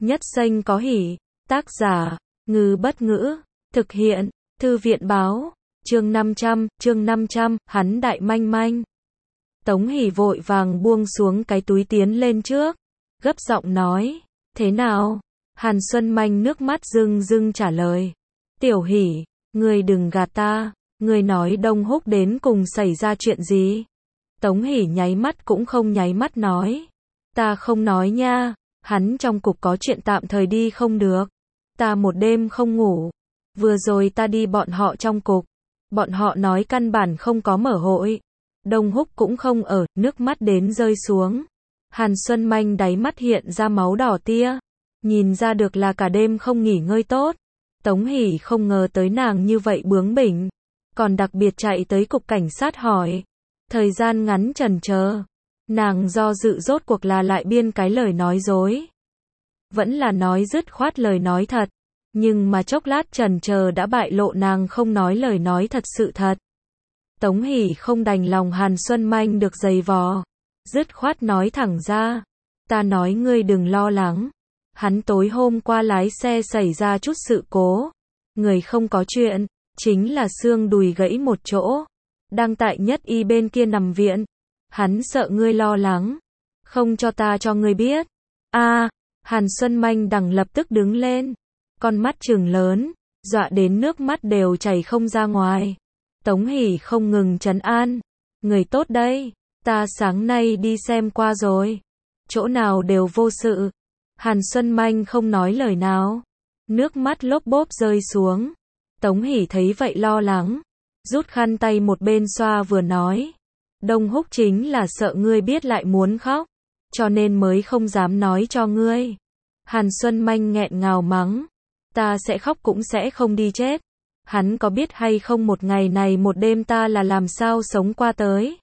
Nhất xanh có hỉ. Tác giả, Ngư Bất Ngữ. Thực hiện, Thư viện Báo. Chương 500, hắn đại manh manh. Tống Hỷ vội vàng buông xuống cái túi tiến lên trước, gấp giọng nói, thế nào? Hàn Xuân Manh nước mắt rưng rưng trả lời, Tiểu Hỷ, ngươi đừng gạt ta, ngươi nói Đông Húc đến cùng xảy ra chuyện gì? Tống Hỷ nháy mắt cũng không nháy mắt nói, ta không nói nha, hắn trong cục có chuyện tạm thời đi không được, ta một đêm không ngủ, vừa rồi ta đi bọn họ trong cục, bọn họ nói căn bản không có mở hội. Đông Húc cũng không ở, nước mắt đến rơi xuống. Hàn Xuân Manh đáy mắt hiện ra máu đỏ tia, nhìn ra được là cả đêm không nghỉ ngơi tốt. Tống Hỷ không ngờ tới nàng như vậy bướng bỉnh, còn đặc biệt chạy tới cục cảnh sát hỏi. Thời gian ngắn chần chờ, nàng do dự rốt cuộc là lại biên cái lời nói dối, vẫn là nói dứt khoát lời nói thật, nhưng mà chốc lát chần chờ đã bại lộ nàng không nói lời nói thật sự thật. Tống Hỷ không đành lòng Hàn Xuân Manh được giày vò, dứt khoát nói thẳng ra, ta nói ngươi đừng lo lắng, hắn tối hôm qua lái xe xảy ra chút sự cố, người không có chuyện, chính là xương đùi gãy một chỗ, đang tại Nhất Y bên kia nằm viện, hắn sợ ngươi lo lắng, không cho ta cho ngươi biết. Hàn Xuân Manh đằng lập tức đứng lên, con mắt trừng lớn, dọa đến nước mắt đều chảy không ra ngoài. Tống Hỷ không ngừng trấn an, người tốt đây, ta sáng nay đi xem qua rồi, chỗ nào đều vô sự. Hàn Xuân Manh không nói lời nào, nước mắt lốp bốp rơi xuống. Tống Hỷ thấy vậy lo lắng, rút khăn tay một bên xoa vừa nói, Đông Húc chính là sợ ngươi biết lại muốn khóc, cho nên mới không dám nói cho ngươi. Hàn Xuân Manh nghẹn ngào mắng, ta sẽ khóc cũng sẽ không đi chết. Hắn có biết hay không một ngày này một đêm ta là làm sao sống qua tới?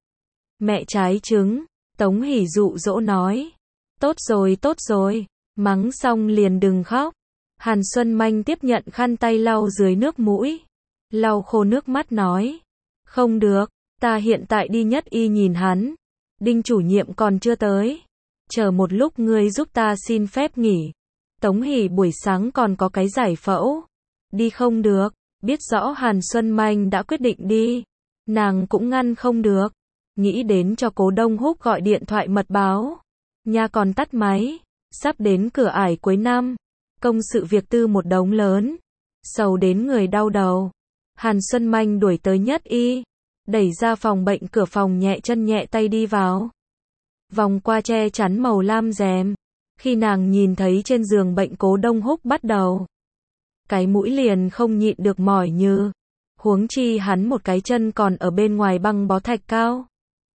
Mẹ trái trứng, Tống Hỷ dụ dỗ nói. Tốt rồi, mắng xong liền đừng khóc. Hàn Xuân Manh tiếp nhận khăn tay lau dưới nước mũi, lau khô nước mắt nói. Không được, ta hiện tại đi Nhất Y nhìn hắn. Đinh chủ nhiệm còn chưa tới. Chờ một lúc ngươi giúp ta xin phép nghỉ. Tống Hỷ buổi sáng còn có cái giải phẫu. Đi không được, biết rõ Hàn Xuân Manh đã quyết định đi, nàng cũng ngăn không được, nghĩ đến cho Cố Đông Húc gọi điện thoại mật báo, nha còn tắt máy, sắp đến cửa ải cuối năm, công sự việc tư một đống lớn, sầu đến người đau đầu. Hàn Xuân Manh đuổi tới Nhất Y, đẩy ra phòng bệnh cửa phòng nhẹ chân nhẹ tay đi vào, vòng qua che chắn màu lam rèm, khi nàng nhìn thấy trên giường bệnh Cố Đông Húc bắt đầu cái mũi liền không nhịn được mỏi như, huống chi hắn một cái chân còn ở bên ngoài băng bó thạch cao.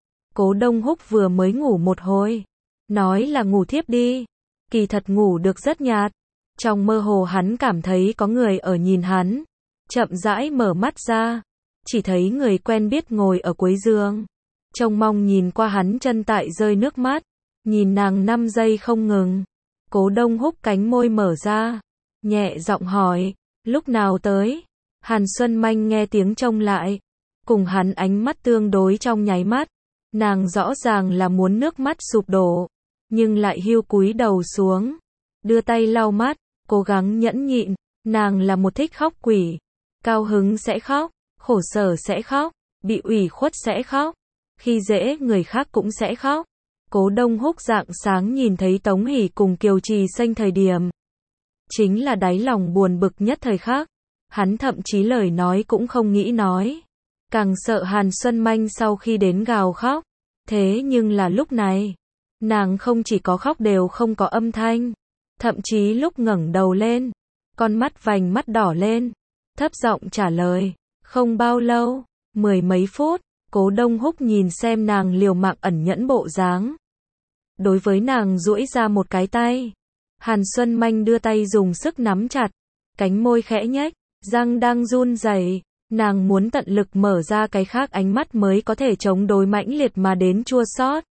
Cố Đông Húc vừa mới ngủ một hồi, nói là ngủ thiếp đi, kỳ thật ngủ được rất nhạt, trong mơ hồ hắn cảm thấy có người ở nhìn hắn, chậm rãi mở mắt ra, chỉ thấy người quen biết ngồi ở cuối giường, trông mong nhìn qua hắn chân tại rơi nước mắt, nhìn nàng 5 giây không ngừng. Cố Đông Húc cánh môi mở ra, nhẹ giọng hỏi, lúc nào tới? Hàn Xuân Manh nghe tiếng trông lại, cùng hắn ánh mắt tương đối trong nháy mắt, nàng rõ ràng là muốn nước mắt sụp đổ, nhưng lại hiu cúi đầu xuống, đưa tay lau mắt, cố gắng nhẫn nhịn, nàng là một thích khóc quỷ, cao hứng sẽ khóc, khổ sở sẽ khóc, bị ủy khuất sẽ khóc, khi dễ người khác cũng sẽ khóc. Cố Đông Húc rạng sáng nhìn thấy Tống Hỷ cùng Kiều Trì Xanh thời điểm, chính là đáy lòng buồn bực nhất thời khắc, hắn thậm chí lời nói cũng không nghĩ nói, càng sợ Hàn Xuân Manh sau khi đến gào khóc, thế nhưng là lúc này, nàng không chỉ có khóc đều không có âm thanh, thậm chí lúc ngẩng đầu lên, con mắt vành mắt đỏ lên, thấp giọng trả lời, không bao lâu, 10 mấy phút. Cố Đông Húc nhìn xem nàng liều mạng ẩn nhẫn bộ dáng, đối với nàng duỗi ra một cái tay. Hàn Xuân Manh đưa tay dùng sức nắm chặt, cánh môi khẽ nhếch, răng đang run rẩy, nàng muốn tận lực mở ra cái khác ánh mắt mới có thể chống đối mãnh liệt mà đến chua xót.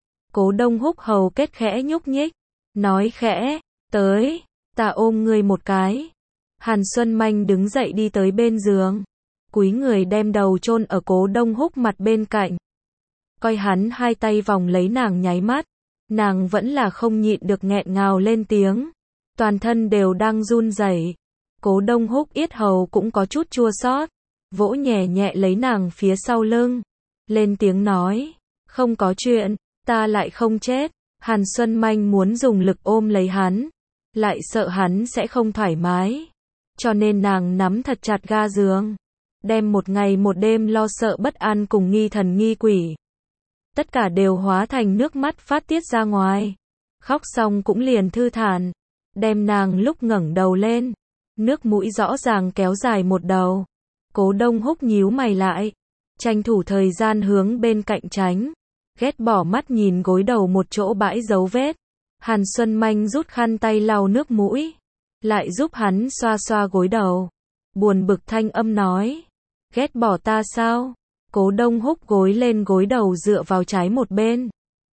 Cố Đông Húc hầu kết khẽ nhúc nhích, nói khẽ, tới, ta ôm ngươi một cái. Hàn Xuân Manh đứng dậy đi tới bên giường, cúi người đem đầu chôn ở Cố Đông Húc mặt bên cạnh. Coi hắn hai tay vòng lấy nàng nháy mắt, nàng vẫn là không nhịn được nghẹn ngào lên tiếng. toàn thân đều đang run rẩy. Cố Đông Húc yết hầu cũng có chút chua xót, vỗ nhẹ nhẹ lấy nàng phía sau lưng, lên tiếng nói, không có chuyện, ta lại không chết. Hàn Xuân Manh muốn dùng lực ôm lấy hắn, lại sợ hắn sẽ không thoải mái, cho nên nàng nắm thật chặt ga giường, đem một ngày một đêm lo sợ bất an cùng nghi thần nghi quỷ, tất cả đều hóa thành nước mắt phát tiết ra ngoài. Khóc xong cũng liền thư thản, đem nàng lúc ngẩng đầu lên, nước mũi rõ ràng kéo dài một đầu. Cố Đông Húc nhíu mày lại, tranh thủ thời gian hướng bên cạnh tránh, ghét bỏ mắt nhìn gối đầu một chỗ bãi dấu vết. Hàn Xuân Manh rút khăn tay lau nước mũi, lại giúp hắn xoa xoa gối đầu, buồn bực thanh âm nói, ghét bỏ ta sao? Cố Đông Húc gối lên gối đầu dựa vào trái một bên,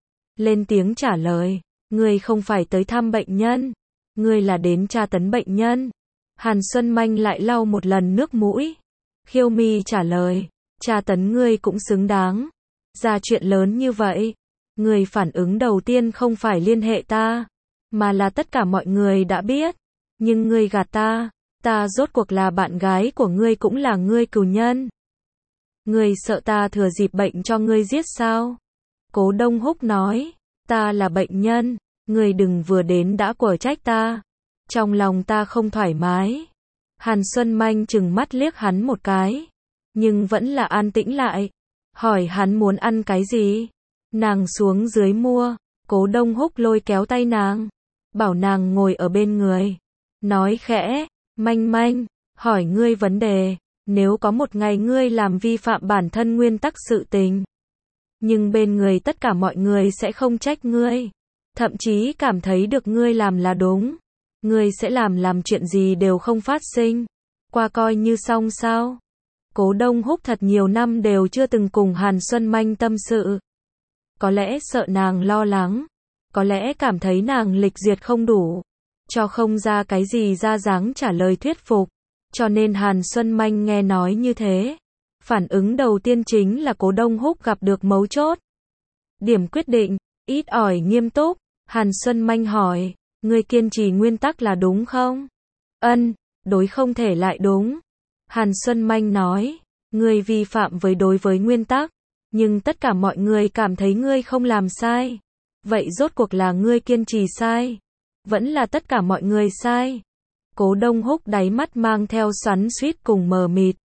lên tiếng trả lời, ngươi không phải tới thăm bệnh nhân, ngươi là đến tra tấn bệnh nhân. Hàn Xuân Manh lại lau một lần nước mũi, khiêu mi trả lời, tra tấn ngươi cũng xứng đáng, ra chuyện lớn như vậy, người phản ứng đầu tiên không phải liên hệ ta, mà là tất cả mọi người đã biết, nhưng ngươi gạt ta, ta rốt cuộc là bạn gái của ngươi cũng là ngươi cừu nhân. Ngươi sợ ta thừa dịp bệnh cho ngươi giết sao? Cố Đông Húc nói, ta là bệnh nhân, ngươi đừng vừa đến đã quở trách ta. Trong lòng ta không thoải mái. Hàn Xuân Manh chừng mắt liếc hắn một cái, nhưng vẫn là an tĩnh lại, hỏi hắn muốn ăn cái gì. Nàng xuống dưới mua, Cố Đông Húc lôi kéo tay nàng, bảo nàng ngồi ở bên người, nói khẽ, Manh Manh, hỏi ngươi vấn đề, nếu có một ngày ngươi làm vi phạm bản thân nguyên tắc sự tình, nhưng bên người tất cả mọi người sẽ không trách ngươi, thậm chí cảm thấy được ngươi làm là đúng, ngươi sẽ làm chuyện gì đều không phát sinh, qua coi như xong sao? Cố Đông Húc thật nhiều năm đều chưa từng cùng Hàn Xuân Manh tâm sự. Có lẽ sợ nàng lo lắng, có lẽ cảm thấy nàng lịch duyệt không đủ, cho không ra cái gì ra dáng trả lời thuyết phục, cho nên Hàn Xuân Manh nghe nói như thế, phản ứng đầu tiên chính là Cố Đông Húc gặp được mấu chốt. Điểm quyết định, ít ỏi nghiêm túc, Hàn Xuân Manh hỏi, ngươi kiên trì nguyên tắc là đúng không? Ân, đối không thể lại đúng. Hàn Xuân Manh nói, ngươi vi phạm đối với nguyên tắc, nhưng tất cả mọi người cảm thấy ngươi không làm sai. Vậy rốt cuộc là ngươi kiên trì sai, vẫn là tất cả mọi người sai? Cố Đông Húc đáy mắt mang theo xoắn xuýt cùng mờ mịt.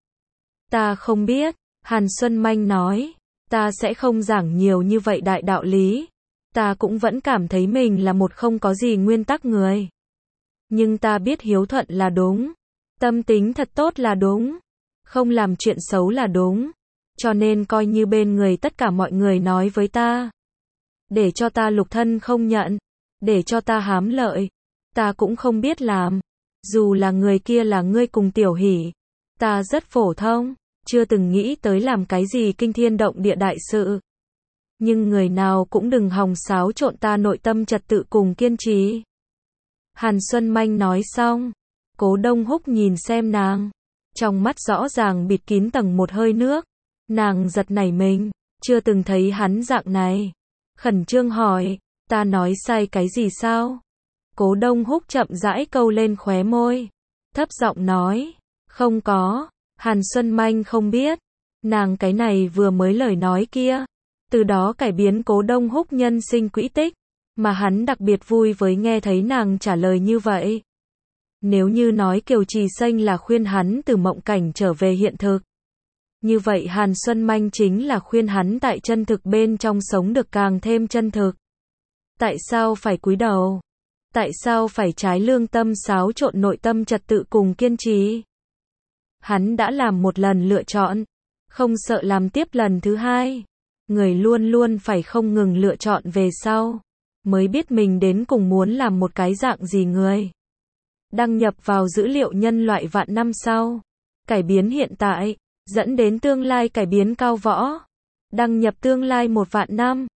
Ta không biết, Hàn Xuân Manh nói, ta sẽ không giảng nhiều như vậy đại đạo lý. Ta cũng vẫn cảm thấy mình là một không có gì nguyên tắc người. Nhưng ta biết hiếu thuận là đúng, tâm tính thật tốt là đúng, không làm chuyện xấu là đúng. Cho nên coi như bên người tất cả mọi người nói với ta, để cho ta lục thân không nhận, để cho ta hám lợi, ta cũng không biết làm. Dù là người kia là ngươi cùng Tiểu Hỷ, ta rất phổ thông, chưa từng nghĩ tới làm cái gì kinh thiên động địa đại sự. Nhưng người nào cũng đừng hòng xáo trộn ta nội tâm trật tự cùng kiên trì. Hàn Xuân Manh nói xong, Cố Đông Húc nhìn xem nàng, trong mắt rõ ràng bịt kín tầng một hơi nước. Nàng giật nảy mình, chưa từng thấy hắn dạng này. Khẩn trương hỏi, ta nói sai cái gì sao? Cố Đông Húc chậm rãi câu lên khóe môi, thấp giọng nói, không có. Hàn Xuân Manh không biết, nàng cái này vừa mới lời nói kia, từ đó cải biến Cố Đông Húc nhân sinh quỹ tích, mà hắn đặc biệt vui với nghe thấy nàng trả lời như vậy. Nếu như nói Kiều Trì Xanh là khuyên hắn từ mộng cảnh trở về hiện thực, như vậy Hàn Xuân Manh chính là khuyên hắn tại chân thực bên trong sống được càng thêm chân thực. Tại sao phải cúi đầu? Tại sao phải trái lương tâm xáo trộn nội tâm trật tự cùng kiên trì? Hắn đã làm một lần lựa chọn, không sợ làm tiếp lần thứ hai. Người luôn luôn phải không ngừng lựa chọn về sau, mới biết mình đến cùng muốn làm một cái dạng gì người. Đăng nhập vào dữ liệu nhân loại vạn năm sau, cải biến hiện tại, dẫn đến tương lai cải biến cao võ. Đăng nhập tương lai 1 vạn năm.